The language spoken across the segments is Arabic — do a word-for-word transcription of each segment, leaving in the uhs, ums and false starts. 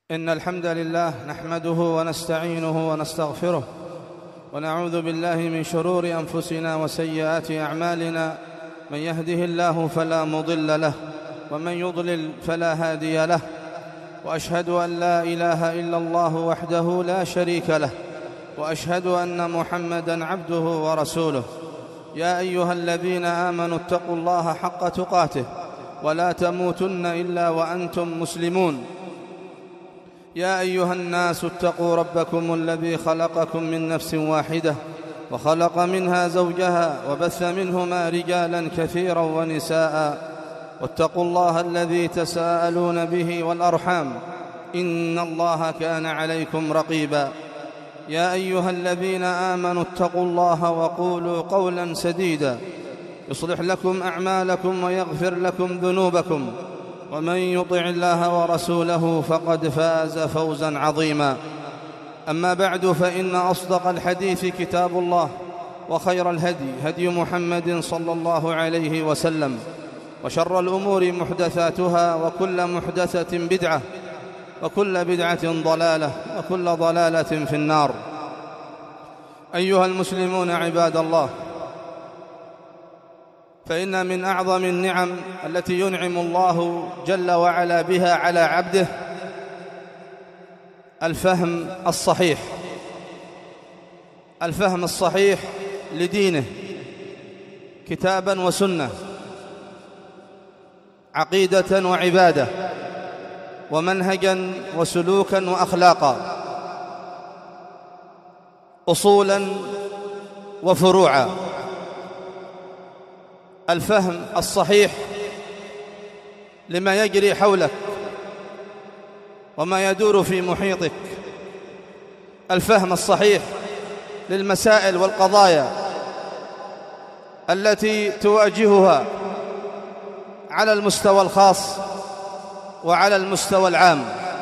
إن الحمد لله نحمده ونستعينه ونستغفره ونعوذ بالله من شرور أنفسنا وسيئات أعمالنا. من يهده الله فلا مضل له ومن يضلل فلا هادي له، وأشهد أن لا إله إلا الله وحده لا شريك له، وأشهد أن محمدًا عبده ورسوله. يا أيها الذين آمنوا اتقوا الله حق تقاته ولا تموتن إلا وأنتم مسلمون. يا أيها الناس اتقوا ربكم الذي خلقكم من نفس واحدة وخلق منها زوجها وبث منهما رجالا كثيرا ونساء، واتقوا الله الذي تساءلون به والأرحام إن الله كان عليكم رقيبا. يا أيها الذين آمنوا اتقوا الله وقولوا قولا سديدا يصلح لكم أعمالكم ويغفر لكم ذنوبكم، ومن يطع الله ورسوله فقد فاز فوزا عظيما. أما بعد، فإن أصدق الحديث كتاب الله، وخير الهدي هدي محمد صلى الله عليه وسلم، وشر الأمور محدثاتها، وكل محدثة بدعة، وكل بدعة ضلالة، وكل ضلالة في النار. أيها المسلمون عباد الله، فإن من أعظم النعم التي ينعم الله جل وعلا بها على عبده الفهم الصحيح، الفهم الصحيح لدينه كتابا وسنة، عقيدة وعبادة، ومنهجا وسلوكا وأخلاقا، أصولا وفروعا. الفهم الصحيح لما يجري حولك وما يدور في محيطك، الفهم الصحيح للمسائل والقضايا التي تواجهها على المستوى الخاص وعلى المستوى العام.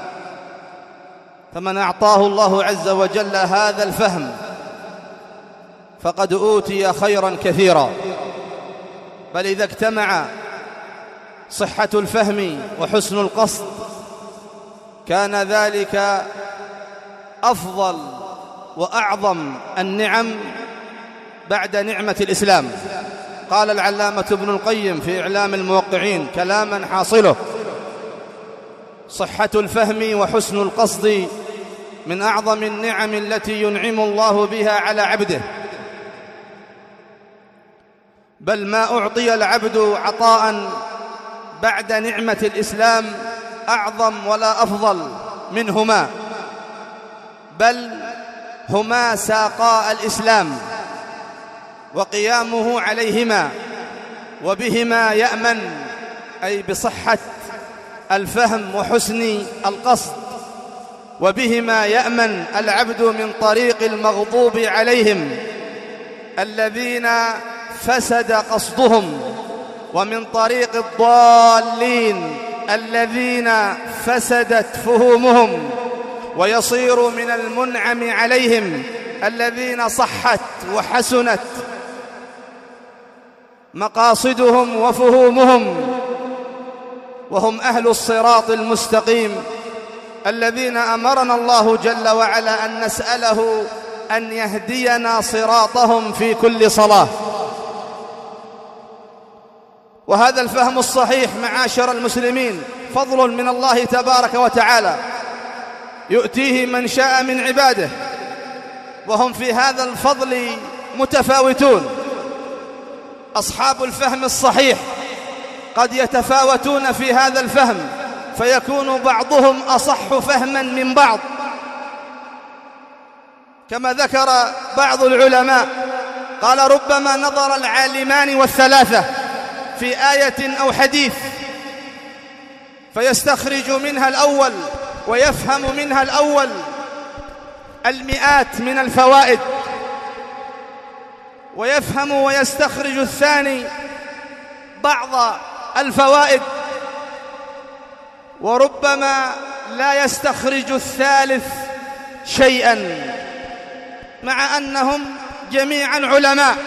فمن أعطاه الله عز وجل هذا الفهم فقد أوتي خيرا كثيرا. بل إذا اجتمع صحة الفهم وحسن القصد كان ذلك أفضل وأعظم النعم بعد نعمة الإسلام. قال العلامة ابن القيم في إعلام الموقعين كلاما حاصله: صحة الفهم وحسن القصد من أعظم النعم التي ينعم الله بها على عبده، بل ما أعطي العبد عطاء بعد نعمة الإسلام أعظم ولا أفضل منهما، بل هما ساقا الإسلام وقيامه عليهما، وبهما يأمن، أي بصحة الفهم وحسن القصد، وبهما يأمن العبد من طريق المغضوب عليهم الذين فسد قصدهم، ومن طريق الضالين الذين فسدت فهومهم، ويصير من المنعم عليهم الذين صحت وحسنت مقاصدهم وفهومهم، وهم أهل الصراط المستقيم الذين أمرنا الله جل وعلا أن نسأله أن يهدينا صراطهم في كل صلاة. وهذا الفهم الصحيح معاشر المسلمين فضل من الله تبارك وتعالى يؤتيه من شاء من عباده، وهم في هذا الفضل متفاوتون. أصحاب الفهم الصحيح قد يتفاوتون في هذا الفهم، فيكون بعضهم أصح فهما من بعض، كما ذكر بعض العلماء قال: ربما نظر العالمان والثلاثة في آية أو حديث فيستخرج منها الأول ويفهم منها الأول المئات من الفوائد، ويفهم ويستخرج الثاني بعض الفوائد، وربما لا يستخرج الثالث شيئا، مع أنهم جميعا علماء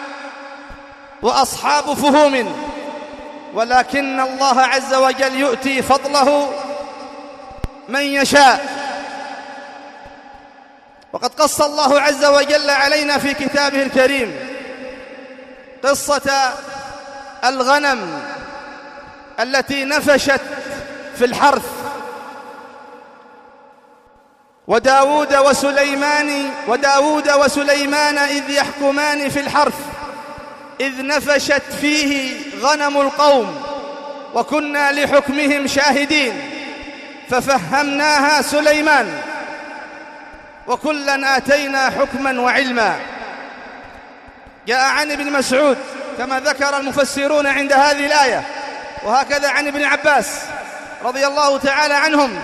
وأصحاب فهوم، ولكن الله عز وجل يؤتي فضله من يشاء. وقد قص الله عز وجل علينا في كتابه الكريم قصة الغنم التي نفشت في الحرث، وداود وسليمان وداود وسليمان إذ يحكمان في الحرث إذ نفشت فيه غنم القوم وكنا لحكمهم شاهدين ففهمناها سليمان وكلا آتينا حكما وعلما. جاء عن ابن مسعود كما ذكر المفسرون عند هذه الآية، وهكذا عن ابن عباس رضي الله تعالى عنهم،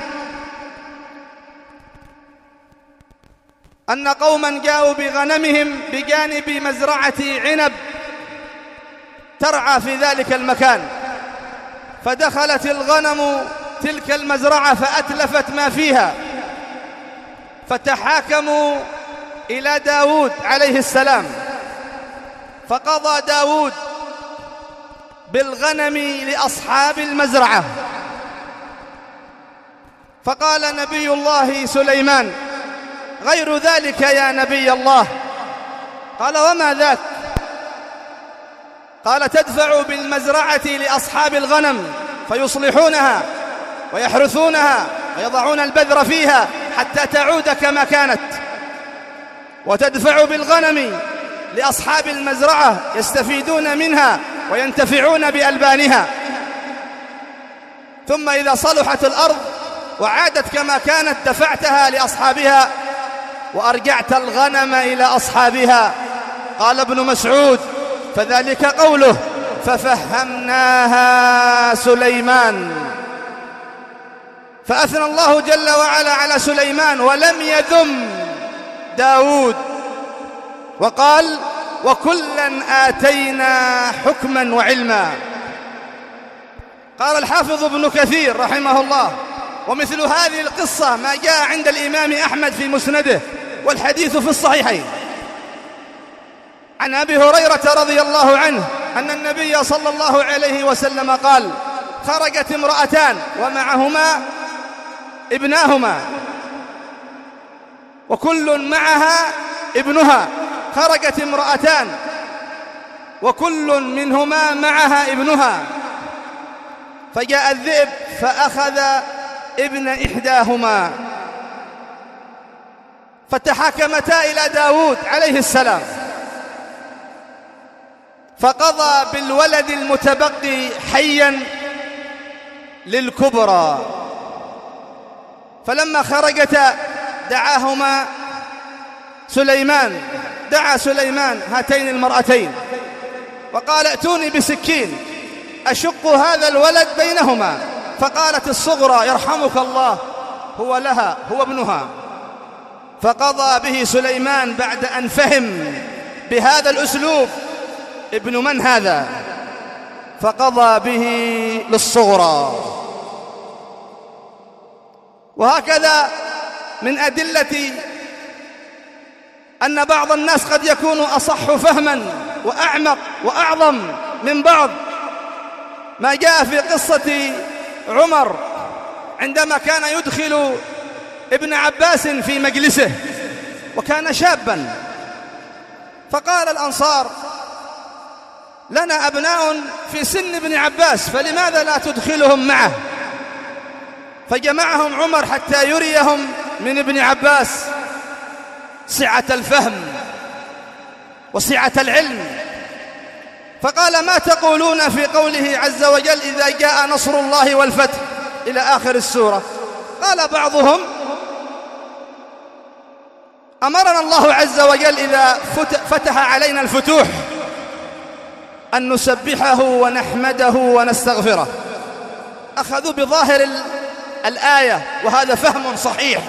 أن قوما جاءوا بغنمهم بجانب مزرعة عنب ترعى في ذلك المكان، فدخلت الغنم تلك المزرعة فأتلفت ما فيها، فتحاكموا إلى داود عليه السلام، فقضى داود بالغنم لأصحاب المزرعة. فقال نبي الله سليمان: غير ذلك يا نبي الله. قال: وما ذاك؟ قال: تدفع بالمزرعة لأصحاب الغنم فيصلحونها ويحرثونها ويضعون البذر فيها حتى تعود كما كانت، وتدفع بالغنم لأصحاب المزرعة يستفيدون منها وينتفعون بألبانها، ثم إذا صلحت الأرض وعادت كما كانت دفعتها لأصحابها وأرجعت الغنم إلى أصحابها. قال ابن مسعود: فذلك قوله ففهمناها سليمان. فأثنى الله جل وعلا على سليمان ولم يذم داود، وقال: وكلا آتينا حكما وعلما. قال الحافظ ابن كثير رحمه الله: ومثل هذه القصة ما جاء عند الإمام أحمد في مسنده، والحديث في الصحيحين، عن أبي هريرة رضي الله عنه أن النبي صلى الله عليه وسلم قال: خرجت امرأتان ومعهما ابناهما وكل معها ابنها. خرجت امرأتان وكل منهما معها ابنها، فجاء الذئب فأخذ ابن إحداهما، فتحاكمتا إلى داود عليه السلام، فقضى بالولد المتبقي حيا للكبرى. فلما خرجتا دعاهما سليمان دعا سليمان هاتين المرأتين وقال: ائتوني بسكين أشق هذا الولد بينهما. فقالت الصغرى: يرحمك الله، هو لها، هو ابنها. فقضى به سليمان بعد أن فهم بهذا الأسلوب ابن من هذا، فقضى به للصغرى. وهكذا من أدلة أن بعض الناس قد يكون أصح فهما وأعمق وأعظم من بعض ما جاء في قصة عمر عندما كان يدخل ابن عباس في مجلسه وكان شابا، فقال الأنصار: لنا أبناء في سن ابن عباس فلماذا لا تدخلهم معه؟ فجمعهم عمر حتى يريهم من ابن عباس سعة الفهم وسعة العلم، فقال: ما تقولون في قوله عز وجل إذا جاء نصر الله والفتح إلى آخر السورة؟ قال بعضهم: أمرنا الله عز وجل إذا فتح علينا الفتوح أن نسبحه ونحمده ونستغفره. أخذوا بظاهر الآية وهذا فهم صحيح.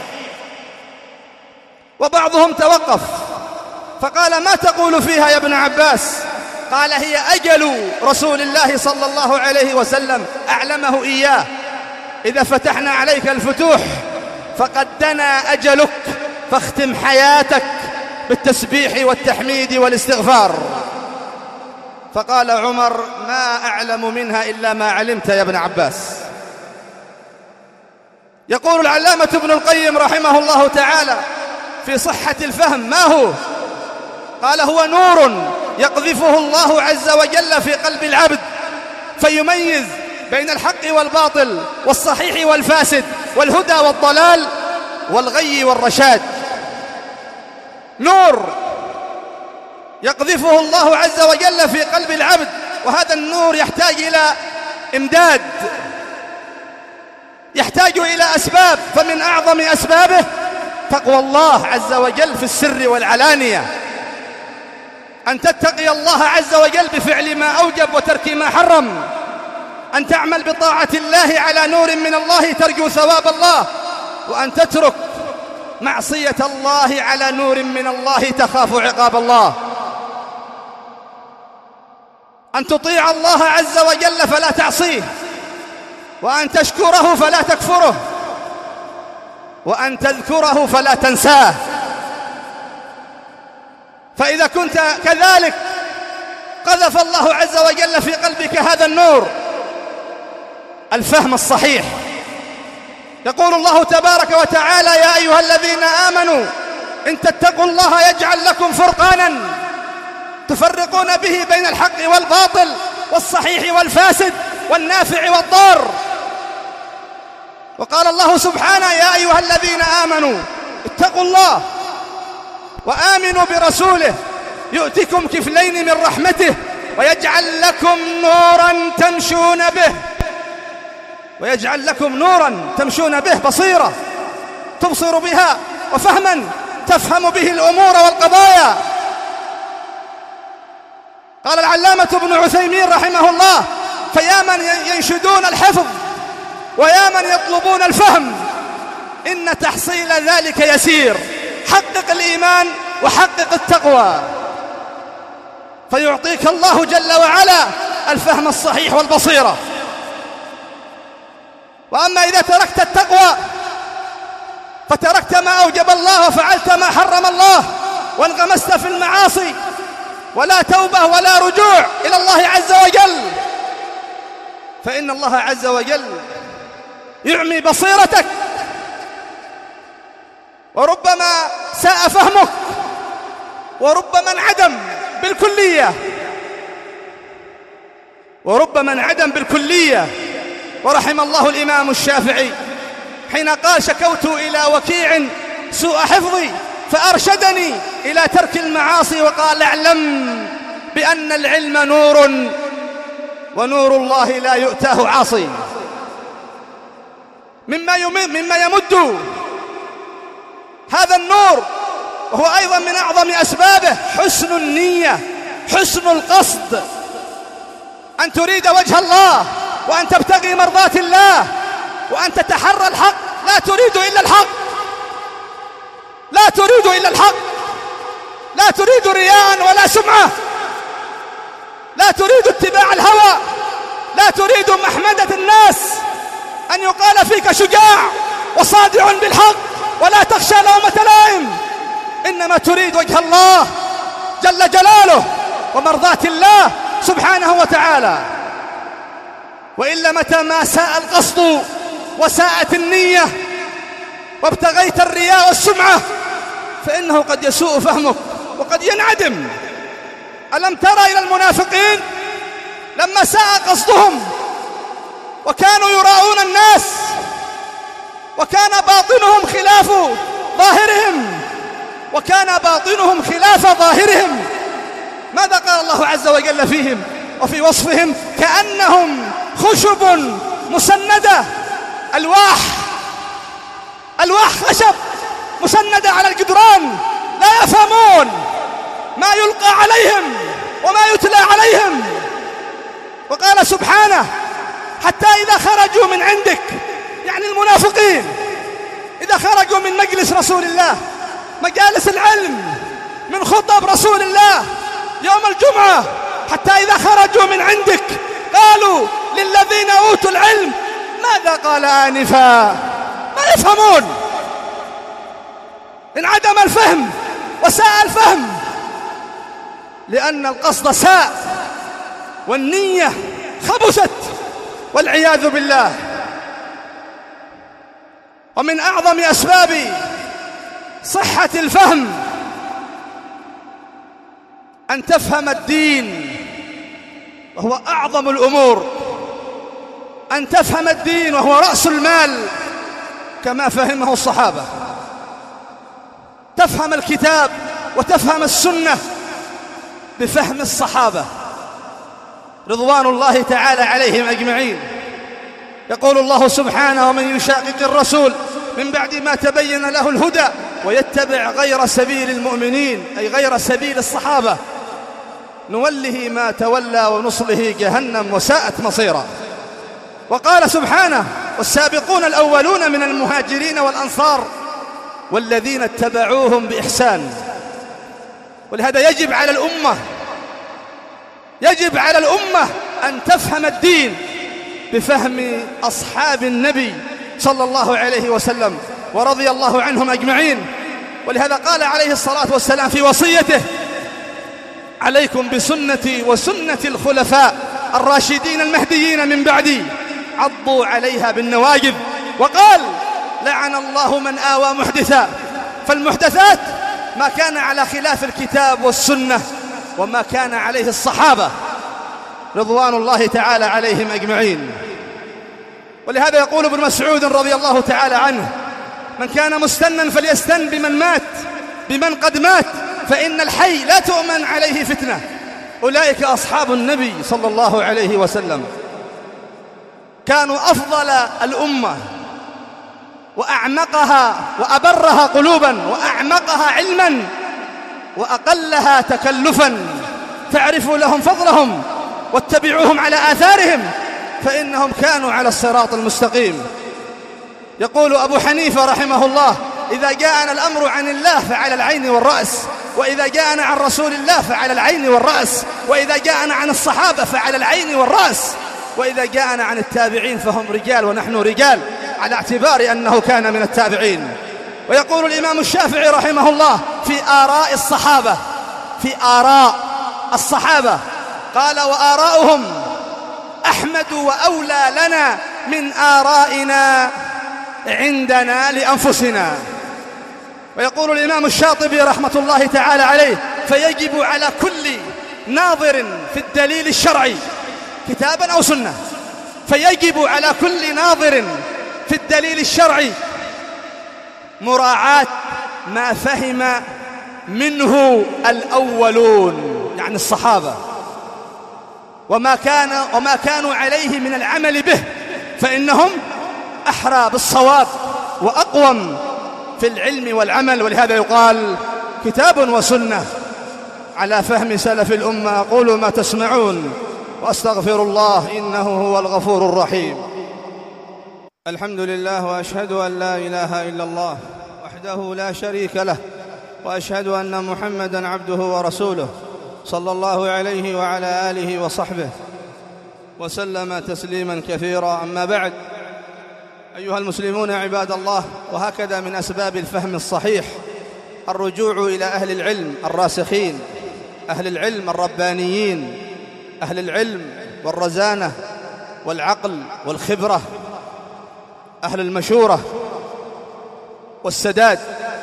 وبعضهم توقف فقال: ما تقول فيها يا ابن عباس؟ قال: هي أجل رسول الله صلى الله عليه وسلم أعلمه إياه، إذا فتحنا عليك الفتوح فقد دنا أجلك، فاختم حياتك بالتسبيح والتحميد والاستغفار. فقال عمر: ما أعلم منها إلا ما علمت يا ابن عباس. يقول العلامة ابن القيم رحمه الله تعالى في صحة الفهم ما هو؟ قال: هو نور يقذفه الله عز وجل في قلب العبد فيميز بين الحق والباطل والصحيح والفاسد والهدى والضلال والغي والرشاد. نور يقذفه الله عز وجل في قلب العبد، وهذا النور يحتاج إلى إمداد، يحتاج إلى أسباب، فمن أعظم أسبابه تقوى الله عز وجل في السر والعلانية، أن تتقي الله عز وجل بفعل ما أوجب وترك ما حرم، أن تعمل بطاعة الله على نور من الله ترجو ثواب الله، وأن تترك معصية الله على نور من الله تخاف عقاب الله، أن تطيع الله عز وجل فلا تعصيه، وأن تشكره فلا تكفره، وأن تذكره فلا تنساه. فإذا كنت كذلك قذف الله عز وجل في قلبك هذا النور، الفهم الصحيح. يقول الله تبارك وتعالى: يا أيها الذين آمنوا إن تتقوا الله يجعل لكم فرقانا تفرقون به بين الحق والباطل والصحيح والفاسد والنافع والضار. وقال الله سبحانه: يا أيها الذين آمنوا اتقوا الله وآمنوا برسوله يؤتكم كفلين من رحمته ويجعل لكم نورا تمشون به ويجعل لكم نورا تمشون به بصيرة تبصر بها، وفهما تفهم به الأمور والقضايا. قال العلامة ابن عثيمين رحمه الله: فيا من ينشدون الحفظ ويا من يطلبون الفهم، إن تحصيل ذلك يسير. حقق الإيمان وحقق التقوى فيعطيك الله جل وعلا الفهم الصحيح والبصيرة. وأما إذا تركت التقوى فتركت ما أوجب الله وفعلت ما حرم الله وانغمست في المعاصي ولا توبة ولا رجوع إلى الله عز وجل، فإن الله عز وجل يعمي بصيرتك، وربما ساء فهمك، وربما انعدم بالكلية وربما انعدم بالكلية. ورحم الله الإمام الشافعي حين قال: شكوت إلى وكيع سوء حفظي فأرشدني إلى ترك المعاصي، وقال: اعلم بأن العلم نور ونور الله لا يؤتاه عاصي. مما مما يمد هذا النور، وهو أيضا من أعظم أسبابه، حسن النية، حسن القصد، أن تريد وجه الله، وأن تبتغي مرضات الله، وأن تتحرى الحق، لا تريد إلا الحق، لا تريد إلا الحق، لا تريد رياء ولا سمعة، لا تريد اتباع الهوى، لا تريد محمدة الناس، أن يقال فيك شجاع وصادع بالحق ولا تخشى لومة لائم، إنما تريد وجه الله جل جلاله ومرضات الله سبحانه وتعالى. وإلا متى ما ساء القصد وساءت النية وابتغيت الرياء والسمعة فإنه قد يسوء فهمك وقد ينعدم. ألم ترى إلى المنافقين لما ساء قصدهم وكانوا يراؤون الناس وكان باطنهم خلاف ظاهرهم وكان باطنهم خلاف ظاهرهم، ماذا قال الله عز وجل فيهم وفي وصفهم؟ كأنهم خشب مسندة، ألواح ألواح خشب مسندة على الجدران، لا يفهمون ما يلقى عليهم وما يتلى عليهم. وقال سبحانه: حتى إذا خرجوا من عندك، يعني المنافقين إذا خرجوا من مجلس رسول الله، مجالس العلم، من خطب رسول الله يوم الجمعة، حتى إذا خرجوا من عندك قالوا للذين أوتوا العلم ماذا قال آنفا، ما يفهمون، انعدم الفهم وساء الفهم، لأن القصد ساء والنية خبثت والعياذ بالله. ومن أعظم أسباب صحة الفهم أن تفهم الدين، وهو أعظم الأمور، أن تفهم الدين وهو رأس المال كما فهمه الصحابة. تفهم الكتاب وتفهم السنة بفهم الصحابة رضوان الله تعالى عليهم أجمعين. يقول الله سبحانه: ومن يشاقق الرسول من بعد ما تبين له الهدى ويتبع غير سبيل المؤمنين، أي غير سبيل الصحابة، نوله ما تولى ونصله جهنم وساءت مصيرا. وقال سبحانه: والسابقون الأولون من المهاجرين والأنصار والذين اتبعوهم بإحسان. ولهذا يجب على الأمة يجب على الأمة أن تفهم الدين بفهم أصحاب النبي صلى الله عليه وسلم ورضي الله عنهم أجمعين. ولهذا قال عليه الصلاة والسلام في وصيته: عليكم بسنتي وسنة الخلفاء الراشدين المهديين من بعدي، عضوا عليها بالنواجذ. وقال: لعن الله من آوى محدثا. فالمحدثات ما كان على خلاف الكتاب والسنة وما كان عليه الصحابة رضوان الله تعالى عليهم أجمعين. ولهذا يقول ابن مسعود رضي الله تعالى عنه: من كان مستنا فليستن بمن مات بمن قد مات، فإن الحي لا تؤمن عليه فتنة. أولئك أصحاب النبي صلى الله عليه وسلم، كانوا أفضل الأمة وأعمقها وأبرها قلوبا وأعمقها علما وأقلها تكلفا. فاعرفوا لهم فضلهم واتبعوهم على آثارهم فإنهم كانوا على الصراط المستقيم. يقول أبو حنيفة رحمه الله: إذا جاءنا الأمر عن الله فعلى العين والرأس، وإذا جاءنا عن رسول الله فعلى العين والرأس، وإذا جاءنا عن الصحابة فعلى العين والرأس، وإذا جاءنا عن التابعين فهم رجال ونحن رجال، على اعتبار أنه كان من التابعين. ويقول الإمام الشافعي رحمه الله في آراء الصحابة في آراء الصحابة قال: وآراؤهم أحمد وأولى لنا من آرائنا عندنا لأنفسنا. ويقول الإمام الشاطبي رحمة الله تعالى عليه: فيجب على كل ناظر في الدليل الشرعي كتابا أو سنة فيجب على كل ناظر في الدليل الشرعي مراعاة ما فهم منه الأولون، يعني الصحابة، وما كان وما كانوا عليه من العمل به، فإنهم أحرى بالصواب وأقوم في العلم والعمل. ولهذا يقال: كتاب وسنة على فهم سلف الأمة. أقول ما تسمعون وأستغفر الله إنه هو الغفور الرحيم. الحمد لله، وأشهد أن لا إله إلا الله وحده لا شريك له، وأشهد أن محمدًا عبده ورسوله صلى الله عليه وعلى آله وصحبه وسلم تسليمًا كثيرا. أما بعد، أيها المسلمون عباد الله، وهكذا من أسباب الفهم الصحيح الرجوع إلى أهل العلم الراسخين، أهل العلم الربانيين، أهل العلم والرزانة والعقل والخبرة، أهل المشورة والسداد.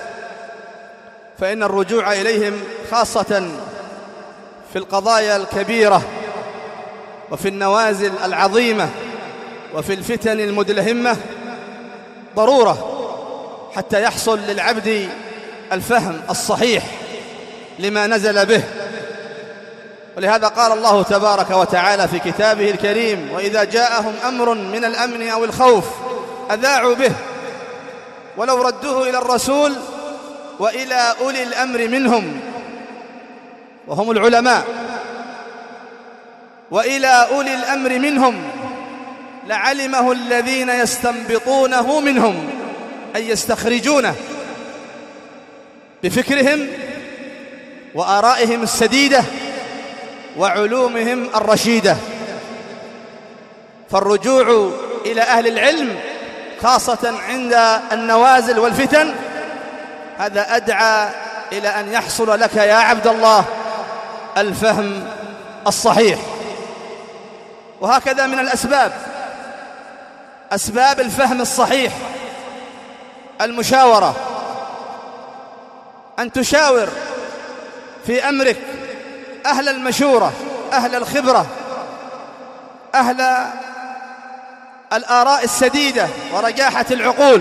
فإن الرجوع إليهم خاصة في القضايا الكبيرة وفي النوازل العظيمة وفي الفتن المدلهمة ضرورة حتى يحصل للعبد الفهم الصحيح لما نزل به. ولهذا قال الله تبارك وتعالى في كتابه الكريم: وإذا جاءهم أمر من الأمن أو الخوف أذاعوا به ولو ردوه إلى الرسول وإلى أولي الأمر منهم، وهم العلماء، وإلى أولي الأمر منهم لعلمه الذين يستنبطونه منهم، أي يستخرجونه بفكرهم وآرائهم السديدة وعلومهم الرشيدة. فالرجوع إلى أهل العلم خاصة عند النوازل والفتن هذا أدعى إلى أن يحصل لك يا عبد الله الفهم الصحيح. وهكذا من الأسباب أسباب الفهم الصحيح المشاورة، أن تشاور في أمرك أهل المشورة، أهل الخبرة، أهل الآراء السديدة ورجاحة العقول.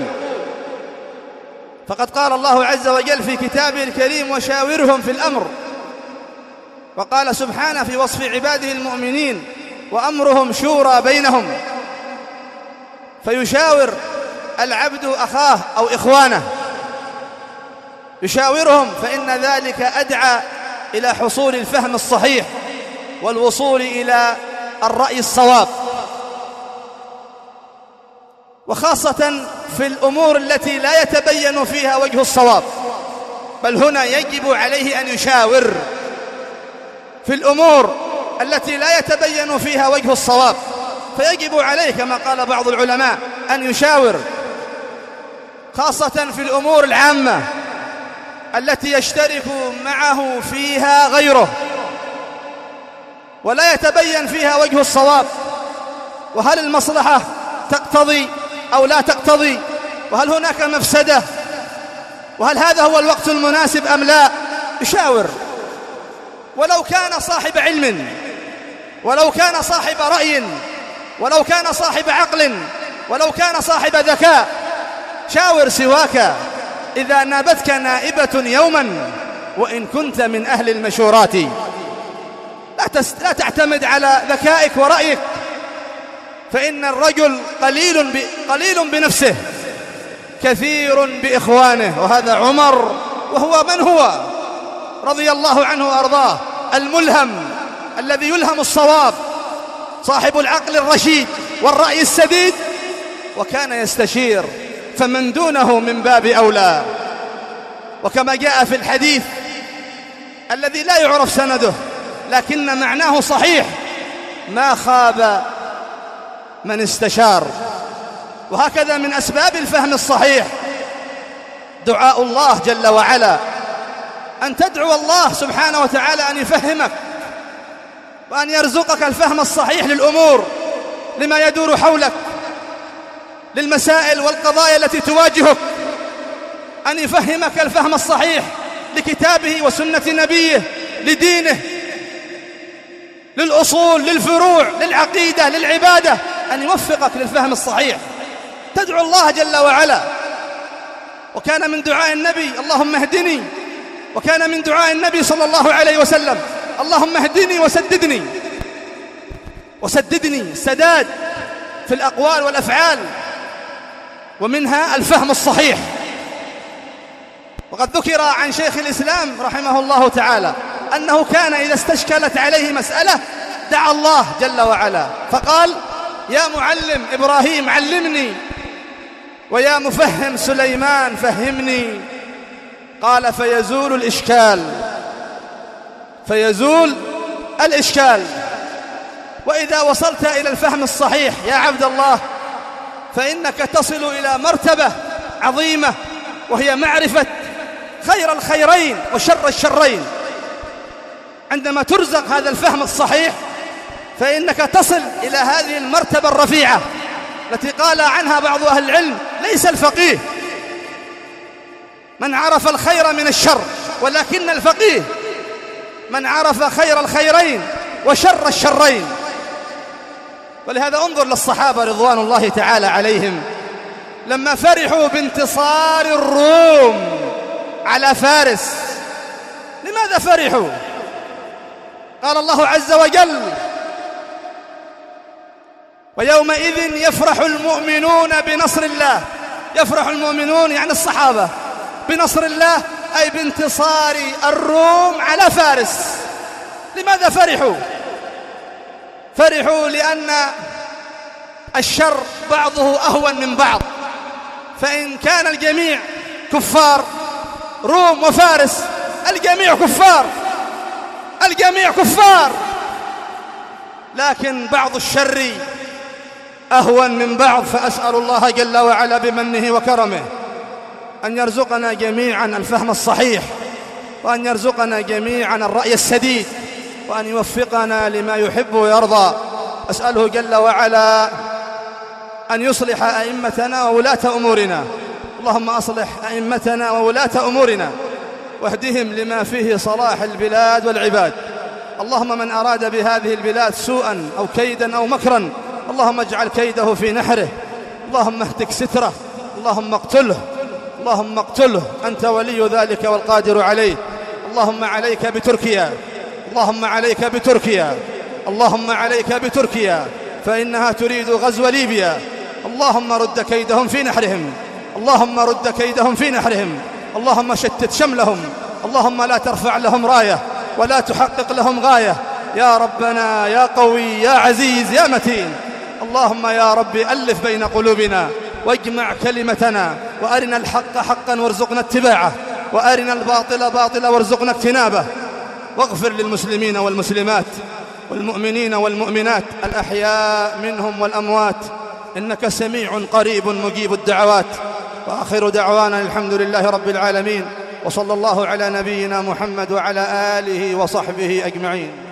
فقد قال الله عز وجل في كتابه الكريم: وشاورهم في الأمر. وقال سبحانه في وصف عباده المؤمنين: وأمرهم شورى بينهم. فيشاور العبد أخاه أو إخوانه، يشاورهم، فإن ذلك أدعى إلى حصول الفهم الصحيح والوصول إلى الرأي الصواب، وخاصة في الأمور التي لا يتبين فيها وجه الصواب، بل هنا يجب عليه أن يشاور في الأمور التي لا يتبين فيها وجه الصواب، فيجب عليه كما قال بعض العلماء أن يشاور، خاصة في الأمور العامة التي يشترك معه فيها غيره ولا يتبين فيها وجه الصواب، وهل المصلحة تقتضي أو لا تقتضي، وهل هناك مفسدة، وهل هذا هو الوقت المناسب أم لا. يشاور، ولو كان صاحب علم، ولو كان صاحب رأي، ولو كان صاحب عقل، ولو كان صاحب ذكاء. شاور سواك إذا نابتك نائبة يوما وإن كنت من أهل المشورات. لا, تست... لا تعتمد على ذكائك ورأيك، فإن الرجل قليل, ب... قليل بنفسه كثير بإخوانه. وهذا عمر، وهو من هو رضي الله عنه وأرضاه، الملهم الذي يلهم الصواب، صاحب العقل الرشيد والرأي السديد، وكان يستشير، فمن دونه من باب أولى. وكما جاء في الحديث الذي لا يعرف سنده لكن معناه صحيح: ما خاب من استشار. وهكذا من أسباب الفهم الصحيح دعاء الله جل وعلا، أن تدعو الله سبحانه وتعالى أن يفهمك وأن يرزقك الفهم الصحيح للأمور، لما يدور حولك، للمسائل والقضايا التي تواجهك، أن يفهمك الفهم الصحيح لكتابه وسنة نبيه، لدينه، للأصول، للفروع، للعقيدة، للعبادة، أن يوفقك للفهم الصحيح. تدعو الله جل وعلا. وكان من دعاء النبي: اللهم اهدني. وكان من دعاء النبي صلى الله عليه وسلم: اللهم اهدني وسددني. وسددني السداد في الأقوال والأفعال، ومنها الفهم الصحيح. وقد ذكر عن شيخ الإسلام رحمه الله تعالى أنه كان إذا استشكلت عليه مسألة دعا الله جل وعلا فقال: يا معلم إبراهيم علمني، ويا مفهم سليمان فهمني. قال: فيزول الإشكال، فيزول الإشكال. وإذا وصلت إلى الفهم الصحيح يا عبد الله فإنك تصل إلى مرتبة عظيمة، وهي معرفة خير الخيرين وشر الشرين. عندما ترزق هذا الفهم الصحيح فإنك تصل إلى هذه المرتبة الرفيعة التي قال عنها بعض أهل العلم: ليس الفقيه من عرف الخير من الشر، ولكن الفقيه من عرف خير الخيرين وشر الشرين. ولهذا انظر للصحابة رضوان الله تعالى عليهم لما فرحوا بانتصار الروم على فارس. لماذا فرحوا؟ قال الله عز وجل: ويومئذ يفرح المؤمنون بنصر الله. يفرح المؤمنون يعني الصحابة بنصر الله، أي بانتصار الروم على فارس. لماذا فرحوا؟ فرحوا لأن الشر بعضه أهون من بعض، فإن كان الجميع كفار، روم وفارس، الجميع كفار، الجميع كفار، لكن بعض الشر أهون من بعض. فأسأل الله جل وعلا بمنه وكرمه أن يرزقنا جميعا الفهم الصحيح، وأن يرزقنا جميعا الرأي السديد، وأن يوفقنا لما يحب ويرضى. أسأله جل وعلا أن يصلح أئمتنا وولاة أمورنا. اللهم أصلح أئمتنا وولاة أمورنا واهدهم لما فيه صلاح البلاد والعباد. اللهم من أراد بهذه البلاد سوءا أو كيدا أو مكرا اللهم اجعل كيده في نحره، اللهم اهتك ستره، اللهم اقتله، اللهم اقتله، أنت ولي ذلك والقادر عليه. اللهم عليك بتركيا، اللهم عليك بتركيا، اللهم عليك بتركيا، فإنها تريد غزو ليبيا. اللهم رد كيدهم في نحرهم، اللهم رد كيدهم في نحرهم، اللهم شتت شملهم، اللهم لا ترفع لهم راية ولا تحقق لهم غاية. يا ربنا يا قوي يا عزيز يا متين، اللهم يا رب ألف بين قلوبنا واجمع كلمتنا، وأرنا الحق حقا وارزقنا اتباعه، وأرنا الباطل باطلا وارزقنا اجتنابه. واغفر للمسلمين والمسلمات والمؤمنين والمؤمنات الأحياء منهم والأموات، إنك سميع قريب مجيب الدعوات. وآخر دعوانا الحمد لله رب العالمين، وصلى الله على نبينا محمد وعلى آله وصحبه أجمعين.